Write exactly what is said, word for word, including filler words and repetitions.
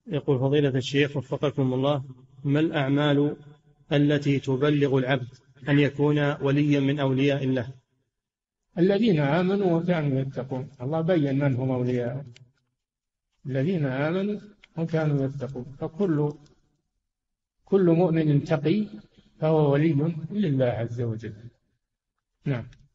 يقول فضيلة الشيخ وفقكم الله: ما الأعمال التي تبلغ العبد أن يكون وليا من أولياء الله؟ الذين آمنوا وكانوا يتقون. الله بين من هم أولياء: الذين آمنوا وكانوا يتقون. فكل كل مؤمن تقي فهو ولي لله عز وجل. نعم.